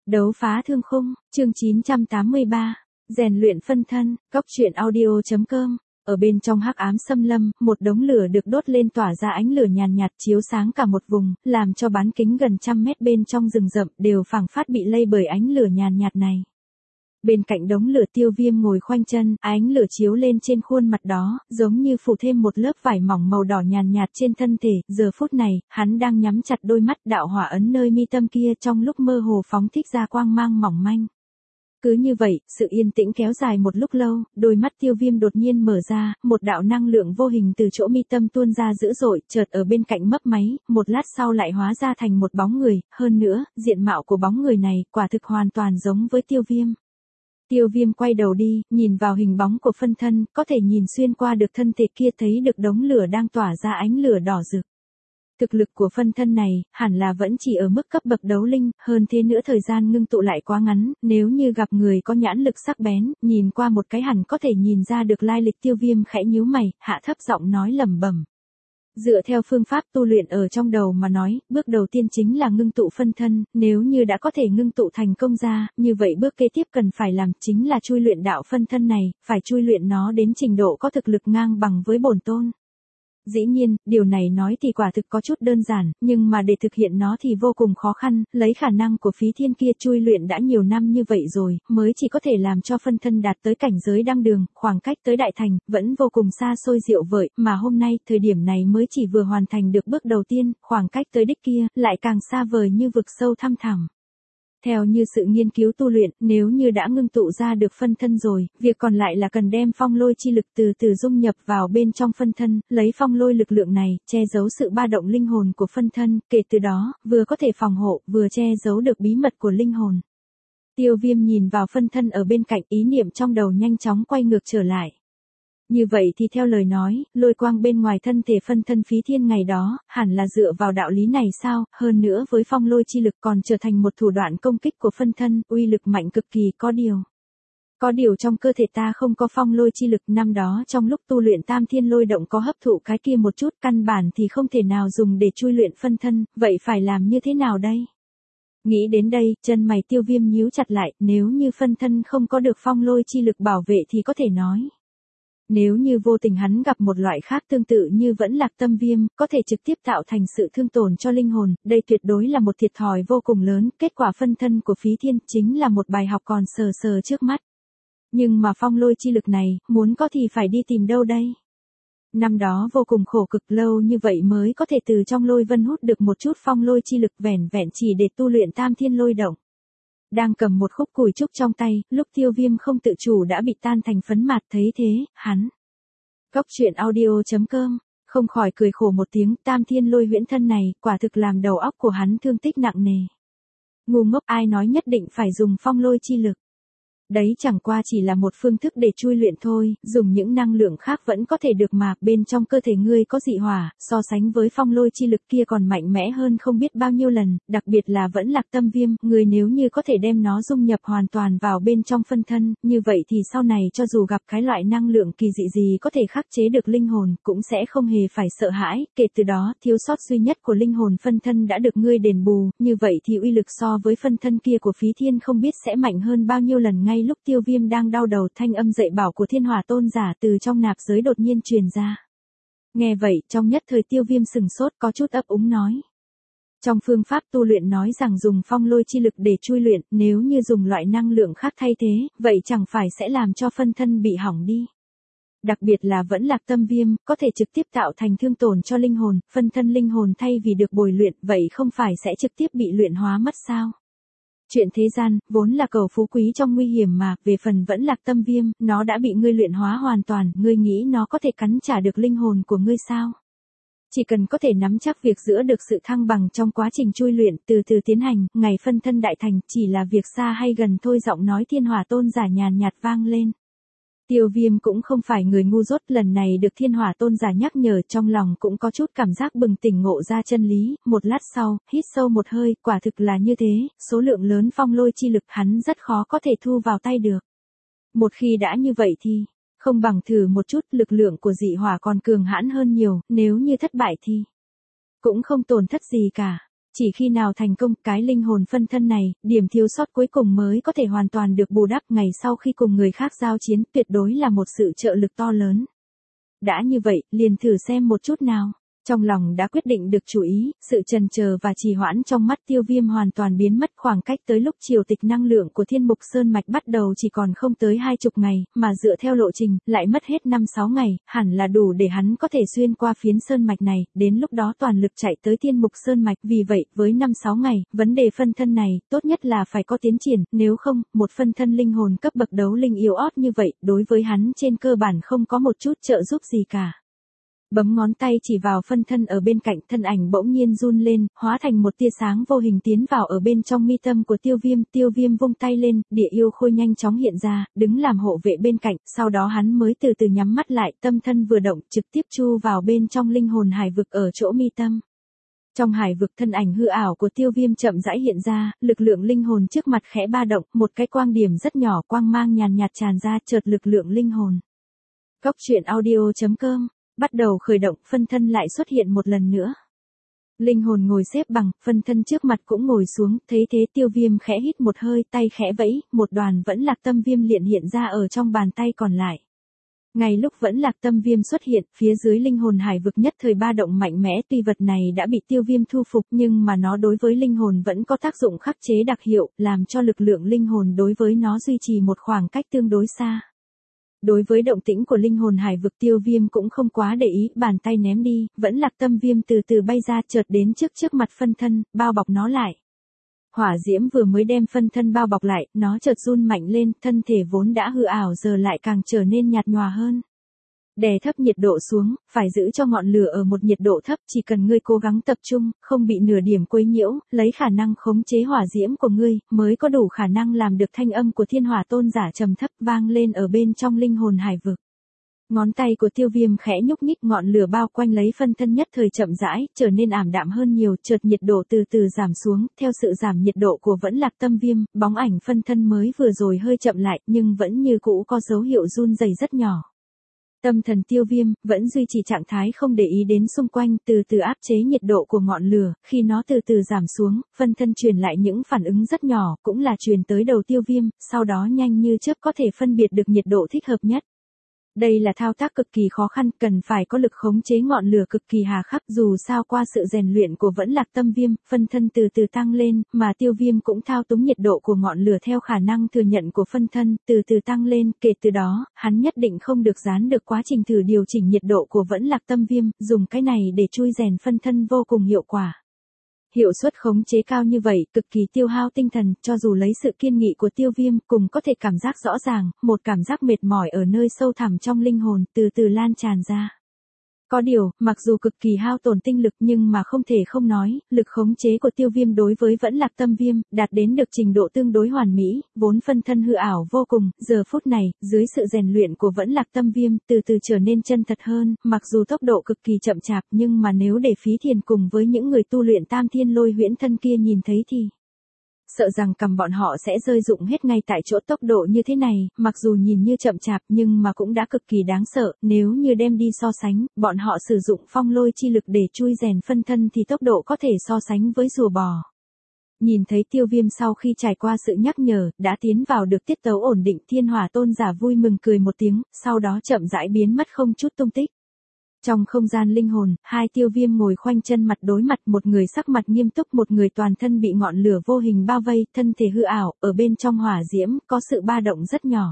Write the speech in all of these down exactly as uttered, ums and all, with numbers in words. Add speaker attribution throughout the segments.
Speaker 1: Đấu phá thương khung, chương chín trăm tám mươi ba, rèn luyện phân thân, góc truyện audio.com. Ở bên trong hắc ám xâm lâm, một đống lửa được đốt lên tỏa ra ánh lửa nhàn nhạt chiếu sáng cả một vùng, làm cho bán kính gần trăm mét bên trong rừng rậm đều phảng phát bị lây bởi ánh lửa nhàn nhạt này. Bên cạnh đống lửa Tiêu Viêm ngồi khoanh chân, ánh lửa chiếu lên trên khuôn mặt đó, giống như phủ thêm một lớp vải mỏng màu đỏ nhàn nhạt trên thân thể, giờ phút này, hắn đang nhắm chặt đôi mắt, đạo hỏa ấn nơi mi tâm kia trong lúc mơ hồ phóng thích ra quang mang mỏng manh. Cứ như vậy, sự yên tĩnh kéo dài một lúc lâu, đôi mắt Tiêu Viêm đột nhiên mở ra, một đạo năng lượng vô hình từ chỗ mi tâm tuôn ra dữ dội, chợt ở bên cạnh mấp máy, một lát sau lại hóa ra thành một bóng người, hơn nữa, diện mạo của bóng người này quả thực hoàn toàn giống với Tiêu Viêm. Tiêu Viêm quay đầu đi, nhìn vào hình bóng của phân thân, có thể nhìn xuyên qua được thân thể kia thấy được đống lửa đang tỏa ra ánh lửa đỏ rực. Thực lực của phân thân này, hẳn là vẫn chỉ ở mức cấp bậc đấu linh, hơn thế nữa thời gian ngưng tụ lại quá ngắn, nếu như gặp người có nhãn lực sắc bén, nhìn qua một cái hẳn có thể nhìn ra được lai lịch. Tiêu Viêm khẽ nhíu mày, hạ thấp giọng nói lẩm bẩm. Dựa theo phương pháp tu luyện ở trong đầu mà nói, bước đầu tiên chính là ngưng tụ phân thân, nếu như đã có thể ngưng tụ thành công ra, như vậy bước kế tiếp cần phải làm chính là chui luyện đạo phân thân này, phải chui luyện nó đến trình độ có thực lực ngang bằng với bổn tôn. Dĩ nhiên, điều này nói thì quả thực có chút đơn giản, nhưng mà để thực hiện nó thì vô cùng khó khăn, lấy khả năng của Phí Thiên kia chui luyện đã nhiều năm như vậy rồi, mới chỉ có thể làm cho phân thân đạt tới cảnh giới đăng đường, khoảng cách tới đại thành, vẫn vô cùng xa xôi diệu vời, mà hôm nay, thời điểm này mới chỉ vừa hoàn thành được bước đầu tiên, khoảng cách tới đích kia, lại càng xa vời như vực sâu thăm thẳm. Theo như sự nghiên cứu tu luyện, nếu như đã ngưng tụ ra được phân thân rồi, việc còn lại là cần đem phong lôi chi lực từ từ dung nhập vào bên trong phân thân, lấy phong lôi lực lượng này, che giấu sự ba động linh hồn của phân thân, kể từ đó, vừa có thể phòng hộ, vừa che giấu được bí mật của linh hồn. Tiêu Viêm nhìn vào phân thân ở bên cạnh, ý niệm trong đầu nhanh chóng quay ngược trở lại. Như vậy thì theo lời nói, lôi quang bên ngoài thân thể phân thân Phí Thiên ngày đó, hẳn là dựa vào đạo lý này sao, hơn nữa với phong lôi chi lực còn trở thành một thủ đoạn công kích của phân thân, uy lực mạnh cực kỳ. Có điều. Có điều trong cơ thể ta không có phong lôi chi lực, năm đó trong lúc tu luyện Tam Thiên Lôi Động có hấp thụ cái kia một chút, căn bản thì không thể nào dùng để chui luyện phân thân, vậy phải làm như thế nào đây? Nghĩ đến đây, chân mày Tiêu Viêm nhíu chặt lại, nếu như phân thân không có được phong lôi chi lực bảo vệ thì có thể nói. Nếu như vô tình hắn gặp một loại khác tương tự như vẫn lạc tâm viêm, có thể trực tiếp tạo thành sự thương tổn cho linh hồn, đây tuyệt đối là một thiệt thòi vô cùng lớn, kết quả phân thân của Phí Thiên chính là một bài học còn sờ sờ trước mắt. Nhưng mà phong lôi chi lực này, muốn có thì phải đi tìm đâu đây? Năm đó vô cùng khổ cực lâu như vậy mới có thể từ trong lôi vân hút được một chút phong lôi chi lực vẻn vẹn chỉ để tu luyện Tam Thiên Lôi Động. Đang cầm một khúc củi trúc trong tay, lúc Tiêu Viêm không tự chủ đã bị tan thành phấn mạt, thấy thế, hắn. Góc truyện audio.com, không khỏi cười khổ một tiếng, Tam Thiên Lôi huyễn thân này, quả thực làm đầu óc của hắn thương tích nặng nề. Ngu ngốc, ai nói nhất định phải dùng phong lôi chi lực. Đấy chẳng qua chỉ là một phương thức để chui luyện thôi, dùng những năng lượng khác vẫn có thể được mà, bên trong cơ thể ngươi có dị hỏa, so sánh với phong lôi chi lực kia còn mạnh mẽ hơn không biết bao nhiêu lần, đặc biệt là vẫn lạc tâm viêm, ngươi nếu như có thể đem nó dung nhập hoàn toàn vào bên trong phân thân, như vậy thì sau này cho dù gặp cái loại năng lượng kỳ dị gì có thể khắc chế được linh hồn, cũng sẽ không hề phải sợ hãi, kể từ đó, thiếu sót duy nhất của linh hồn phân thân đã được ngươi đền bù, như vậy thì uy lực so với phân thân kia của Phí Thiên không biết sẽ mạnh hơn bao nhiêu lần. Ngay lúc Tiêu Viêm đang đau đầu, thanh âm dạy bảo của Thiên Hỏa Tôn giả từ trong nạp giới đột nhiên truyền ra. Nghe vậy, trong nhất thời Tiêu Viêm sừng sốt, có chút ấp úng nói. Trong phương pháp tu luyện nói rằng dùng phong lôi chi lực để chui luyện, nếu như dùng loại năng lượng khác thay thế, vậy chẳng phải sẽ làm cho phân thân bị hỏng đi. Đặc biệt là vẫn lạc tâm viêm, có thể trực tiếp tạo thành thương tổn cho linh hồn, phân thân linh hồn thay vì được bồi luyện, vậy không phải sẽ trực tiếp bị luyện hóa mất sao? Chuyện thế gian, vốn là cầu phú quý trong nguy hiểm mà, về phần vẫn lạc tâm viêm, nó đã bị ngươi luyện hóa hoàn toàn, ngươi nghĩ nó có thể cắn trả được linh hồn của ngươi sao? Chỉ cần có thể nắm chắc việc giữ được sự thăng bằng trong quá trình chui luyện, từ từ tiến hành, ngày phân thân đại thành, chỉ là việc xa hay gần thôi. Giọng nói Thiên Hỏa Tôn giả nhàn nhạt vang lên. Tiêu Viêm cũng không phải người ngu dốt, lần này được Thiên Hỏa Tôn giả nhắc nhở, trong lòng cũng có chút cảm giác bừng tỉnh ngộ ra chân lý, một lát sau, hít sâu một hơi, quả thực là như thế, số lượng lớn phong lôi chi lực hắn rất khó có thể thu vào tay được. Một khi đã như vậy thì, không bằng thử một chút, lực lượng của dị hỏa còn cường hãn hơn nhiều, nếu như thất bại thì cũng không tổn thất gì cả. Chỉ khi nào thành công, cái linh hồn phân thân này, điểm thiếu sót cuối cùng mới có thể hoàn toàn được bù đắp, ngày sau khi cùng người khác giao chiến, tuyệt đối là một sự trợ lực to lớn. Đã như vậy, liền thử xem một chút nào. Trong lòng đã quyết định được chủ ý, sự chần chờ và trì hoãn trong mắt Tiêu Viêm hoàn toàn biến mất, khoảng cách tới lúc triều tịch năng lượng của Thiên Mục Sơn Mạch bắt đầu chỉ còn không tới hai chục ngày, mà dựa theo lộ trình, lại mất hết năm sáu ngày, hẳn là đủ để hắn có thể xuyên qua phiến Sơn Mạch này, đến lúc đó toàn lực chạy tới Thiên Mục Sơn Mạch. Vì vậy, với năm sáu ngày, vấn đề phân thân này, tốt nhất là phải có tiến triển, nếu không, một phân thân linh hồn cấp bậc đấu linh yếu ớt như vậy, đối với hắn trên cơ bản không có một chút trợ giúp gì cả. Bấm ngón tay chỉ vào phân thân ở bên cạnh, thân ảnh bỗng nhiên run lên, hóa thành một tia sáng vô hình tiến vào ở bên trong mi tâm của Tiêu Viêm. Tiêu Viêm vung tay lên, địa yêu khôi nhanh chóng hiện ra, đứng làm hộ vệ bên cạnh, sau đó hắn mới từ từ nhắm mắt lại, tâm thân vừa động, trực tiếp chu vào bên trong linh hồn hải vực ở chỗ mi tâm. Trong hải vực, thân ảnh hư ảo của Tiêu Viêm chậm rãi hiện ra, lực lượng linh hồn trước mặt khẽ ba động, một cái quang điểm rất nhỏ quang mang nhàn nhạt tràn ra, chợt lực lượng linh hồn. Góc truyện audio chấm com bắt đầu khởi động, phân thân lại xuất hiện một lần nữa. Linh hồn ngồi xếp bằng, phân thân trước mặt cũng ngồi xuống, thấy thế Tiêu Viêm khẽ hít một hơi, tay khẽ vẫy, một đoàn vẫn lạc tâm viêm liền hiện ra ở trong bàn tay còn lại. Ngay lúc vẫn lạc tâm viêm xuất hiện, phía dưới linh hồn hải vực nhất thời ba động mạnh mẽ, tuy vật này đã bị Tiêu Viêm thu phục nhưng mà nó đối với linh hồn vẫn có tác dụng khắc chế đặc hiệu, làm cho lực lượng linh hồn đối với nó duy trì một khoảng cách tương đối xa. Đối với động tĩnh của linh hồn hải vực, Tiêu Viêm cũng không quá để ý, bàn tay ném đi, vẫn lạc tâm viêm từ từ bay ra, chợt đến trước trước mặt phân thân, bao bọc nó lại. Hỏa diễm vừa mới đem phân thân bao bọc lại, nó chợt run mạnh lên, thân thể vốn đã hư ảo giờ lại càng trở nên nhạt nhòa hơn. Đè thấp nhiệt độ xuống, phải giữ cho ngọn lửa ở một nhiệt độ thấp, chỉ cần ngươi cố gắng tập trung, không bị nửa điểm quấy nhiễu, lấy khả năng khống chế hỏa diễm của ngươi, mới có đủ khả năng làm được thanh âm của Thiên Hỏa Tôn giả trầm thấp vang lên ở bên trong linh hồn hải vực. Ngón tay của Tiêu Viêm khẽ nhúc nhích, ngọn lửa bao quanh lấy phân thân nhất thời chậm rãi, trở nên ảm đạm hơn nhiều, chợt nhiệt độ từ từ giảm xuống, theo sự giảm nhiệt độ của vẫn lạc tâm viêm, bóng ảnh phân thân mới vừa rồi hơi chậm lại, nhưng vẫn như cũ có dấu hiệu run rẩy rất nhỏ. Tâm thần Tiêu Viêm vẫn duy trì trạng thái không để ý đến xung quanh, từ từ áp chế nhiệt độ của ngọn lửa, khi nó từ từ giảm xuống, phân thân truyền lại những phản ứng rất nhỏ, cũng là truyền tới đầu Tiêu Viêm, sau đó nhanh như chớp có thể phân biệt được nhiệt độ thích hợp nhất. Đây là thao tác cực kỳ khó khăn, cần phải có lực khống chế ngọn lửa cực kỳ hà khắc, dù sao qua sự rèn luyện của vẫn lạc tâm viêm, phân thân từ từ tăng lên, mà Tiêu Viêm cũng thao túng nhiệt độ của ngọn lửa theo khả năng thừa nhận của phân thân, từ từ tăng lên, kể từ đó, hắn nhất định không được gián được quá trình thử điều chỉnh nhiệt độ của vẫn lạc tâm viêm, dùng cái này để chui rèn phân thân vô cùng hiệu quả. Hiệu suất khống chế cao như vậy, cực kỳ tiêu hao tinh thần, cho dù lấy sự kiên nghị của Tiêu Viêm, cùng có thể cảm giác rõ ràng, một cảm giác mệt mỏi ở nơi sâu thẳm trong linh hồn, từ từ lan tràn ra. Có điều, mặc dù cực kỳ hao tổn tinh lực nhưng mà không thể không nói, lực khống chế của Tiêu Viêm đối với vẫn lạc tâm viêm, đạt đến được trình độ tương đối hoàn mỹ, vốn phân thân hư ảo vô cùng, giờ phút này, dưới sự rèn luyện của vẫn lạc tâm viêm, từ từ trở nên chân thật hơn, mặc dù tốc độ cực kỳ chậm chạp nhưng mà nếu để Phí Thiền cùng với những người tu luyện tam thiên lôi huyễn thân kia nhìn thấy thì sợ rằng cầm bọn họ sẽ rơi rụng hết ngay tại chỗ. Tốc độ như thế này, mặc dù nhìn như chậm chạp nhưng mà cũng đã cực kỳ đáng sợ, nếu như đem đi so sánh, bọn họ sử dụng phong lôi chi lực để chui rèn phân thân thì tốc độ có thể so sánh với rùa bò. Nhìn thấy Tiêu Viêm sau khi trải qua sự nhắc nhở, đã tiến vào được tiết tấu ổn định, Thiên Hỏa Tôn giả vui mừng cười một tiếng, sau đó chậm rãi biến mất không chút tung tích. Trong không gian linh hồn, hai Tiêu Viêm ngồi khoanh chân mặt đối mặt, một người sắc mặt nghiêm túc, một người toàn thân bị ngọn lửa vô hình bao vây, thân thể hư ảo, ở bên trong hỏa diễm, có sự ba động rất nhỏ.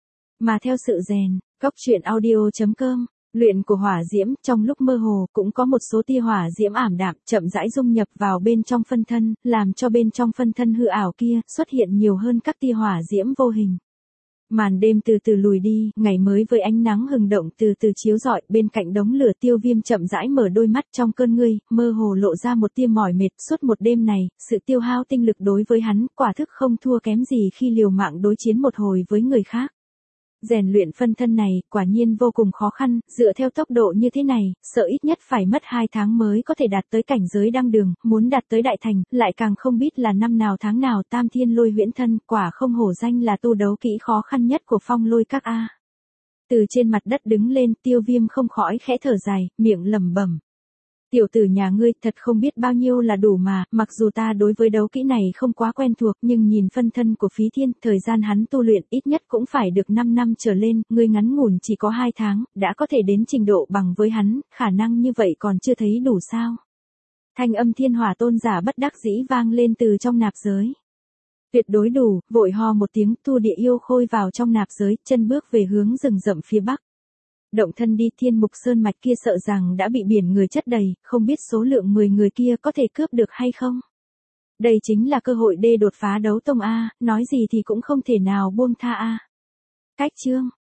Speaker 1: Mà theo sự rèn, góc truyện audio chấm com, luyện của hỏa diễm, trong lúc mơ hồ, cũng có một số tia hỏa diễm ảm đạm, chậm rãi dung nhập vào bên trong phân thân, làm cho bên trong phân thân hư ảo kia, xuất hiện nhiều hơn các tia hỏa diễm vô hình. Màn đêm từ từ lùi đi, ngày mới với ánh nắng hừng động từ từ chiếu rọi, bên cạnh đống lửa Tiêu Viêm chậm rãi mở đôi mắt, trong cơn ngươi, mơ hồ lộ ra một tia mỏi mệt. Suốt một đêm này, sự tiêu hao tinh lực đối với hắn, quả thức không thua kém gì khi liều mạng đối chiến một hồi với người khác. Rèn luyện phân thân này, quả nhiên vô cùng khó khăn, dựa theo tốc độ như thế này, sợ ít nhất phải mất hai tháng mới có thể đạt tới cảnh giới đăng đường, muốn đạt tới đại thành, lại càng không biết là năm nào tháng nào. Tam thiên lôi huyễn thân, quả không hổ danh là tu đấu kỹ khó khăn nhất của phong lôi các a. Từ trên mặt đất đứng lên, Tiêu Viêm không khỏi khẽ thở dài, miệng lẩm bẩm. Tiểu tử nhà ngươi thật không biết bao nhiêu là đủ mà, mặc dù ta đối với đấu kỹ này không quá quen thuộc nhưng nhìn phân thân của Phí Thiên, thời gian hắn tu luyện ít nhất cũng phải được năm năm trở lên, ngươi ngắn ngủn chỉ có hai tháng, đã có thể đến trình độ bằng với hắn, khả năng như vậy còn chưa thấy đủ sao. Thanh âm Thiên Hỏa tôn giả bất đắc dĩ vang lên từ trong nạp giới. Tuyệt đối đủ, vội ho một tiếng, thu địa yêu khôi vào trong nạp giới, chân bước về hướng rừng rậm phía bắc. Động thân đi, Thiên Mục Sơn mạch kia sợ rằng đã bị biển người chất đầy, không biết số lượng mười người kia có thể cướp được hay không. Đây chính là cơ hội đê đột phá đấu tông A, nói gì thì cũng không thể nào buông tha A. Cách chương